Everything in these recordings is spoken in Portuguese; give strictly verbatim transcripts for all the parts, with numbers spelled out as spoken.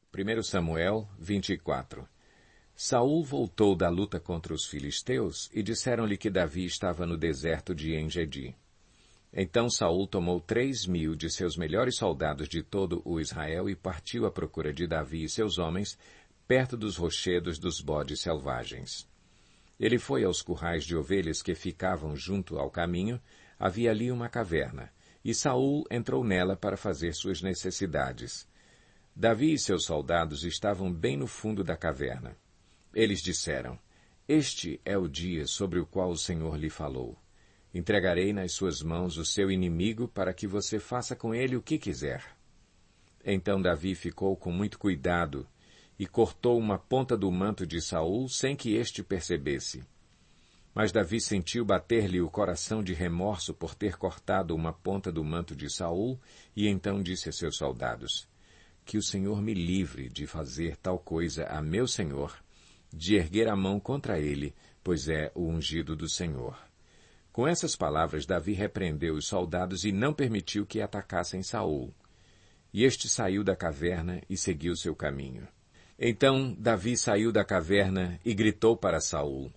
primeiro Samuel vinte e quatro. Saul voltou da luta contra os filisteus e disseram-lhe que Davi estava no deserto de En-Gedi. Então Saul tomou três mil de seus melhores soldados de todo o Israel e partiu à procura de Davi e seus homens, perto dos rochedos dos bodes selvagens. Ele foi aos currais de ovelhas que ficavam junto ao caminho. Havia ali uma caverna, e Saul entrou nela para fazer suas necessidades. Davi e seus soldados estavam bem no fundo da caverna. Eles disseram: Este é o dia sobre o qual o Senhor lhe falou. Entregarei nas suas mãos o seu inimigo para que você faça com ele o que quiser. Então Davi ficou com muito cuidado e cortou uma ponta do manto de Saul sem que este percebesse. Mas Davi sentiu bater-lhe o coração de remorso por ter cortado uma ponta do manto de Saul e então disse a seus soldados: Que o Senhor me livre de fazer tal coisa a meu senhor, de erguer a mão contra ele, pois é o ungido do Senhor. Com essas palavras, Davi repreendeu os soldados e não permitiu que atacassem Saul. E este saiu da caverna e seguiu seu caminho. Então Davi saiu da caverna e gritou para Saul: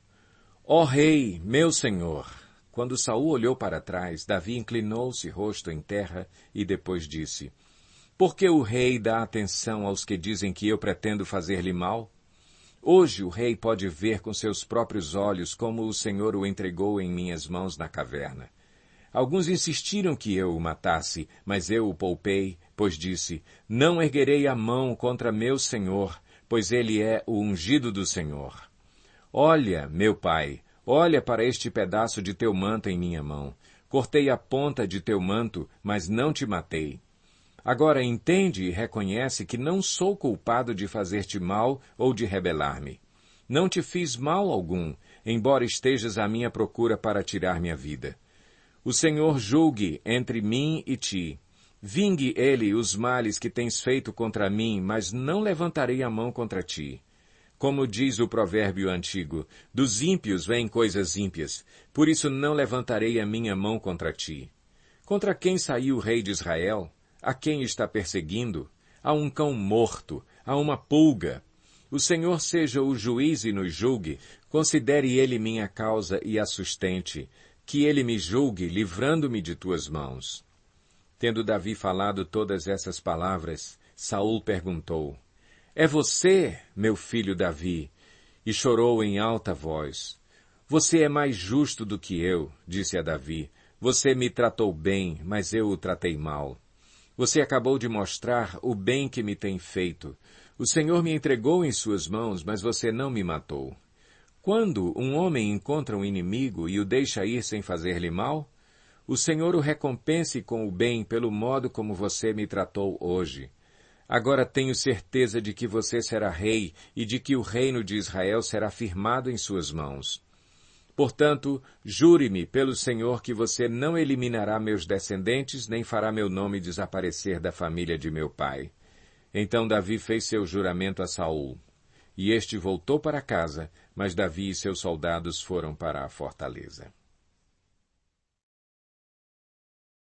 Ó rei, meu senhor! Quando Saul olhou para trás, Davi inclinou-se rosto em terra e depois disse: Por que o rei dá atenção aos que dizem que eu pretendo fazer-lhe mal? Hoje o rei pode ver com seus próprios olhos como o Senhor o entregou em minhas mãos na caverna. Alguns insistiram que eu o matasse, mas eu o poupei, pois disse: Não erguerei a mão contra meu senhor, pois ele é o ungido do Senhor. Olha, meu pai, olha para este pedaço de teu manto em minha mão. Cortei a ponta de teu manto, mas não te matei. Agora entende e reconhece que não sou culpado de fazer-te mal ou de rebelar-me. Não te fiz mal algum, embora estejas à minha procura para tirar minha vida. O Senhor julgue entre mim e ti. Vingue ele os males que tens feito contra mim, mas não levantarei a mão contra ti. Como diz o provérbio antigo, dos ímpios vêm coisas ímpias, por isso não levantarei a minha mão contra ti. Contra quem saiu o rei de Israel? A quem está perseguindo? A um cão morto, a uma pulga. O Senhor seja o juiz e nos julgue, considere ele minha causa e a sustente, que ele me julgue, livrando-me de tuas mãos. Tendo Davi falado todas essas palavras, Saul perguntou: É você, meu filho Davi? E chorou em alta voz. Você é mais justo do que eu, disse a Davi. Você me tratou bem, mas eu o tratei mal. Você acabou de mostrar o bem que me tem feito. O Senhor me entregou em suas mãos, mas você não me matou. Quando um homem encontra um inimigo e o deixa ir sem fazer-lhe mal, o Senhor o recompense com o bem pelo modo como você me tratou hoje. Agora tenho certeza de que você será rei e de que o reino de Israel será firmado em suas mãos. Portanto, jure-me pelo Senhor que você não eliminará meus descendentes, nem fará meu nome desaparecer da família de meu pai. Então Davi fez seu juramento a Saul. E este voltou para casa, mas Davi e seus soldados foram para a fortaleza.